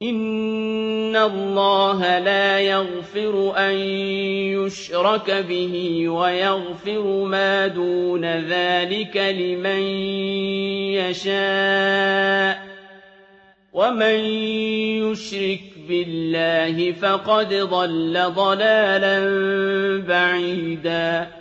إِنَّ اللَّهَ لَا يَغْفِرُ أَن يُشْرَكَ بِهِ وَيَغْفِرُ مَا دُونَ ذَٰلِكَ لِمَن يَشَاءُ ۚ وَمَن يُشْرِكْ بِاللَّهِ فَقَدْ ضَلَّ ضَلَالًا بَعِيدًا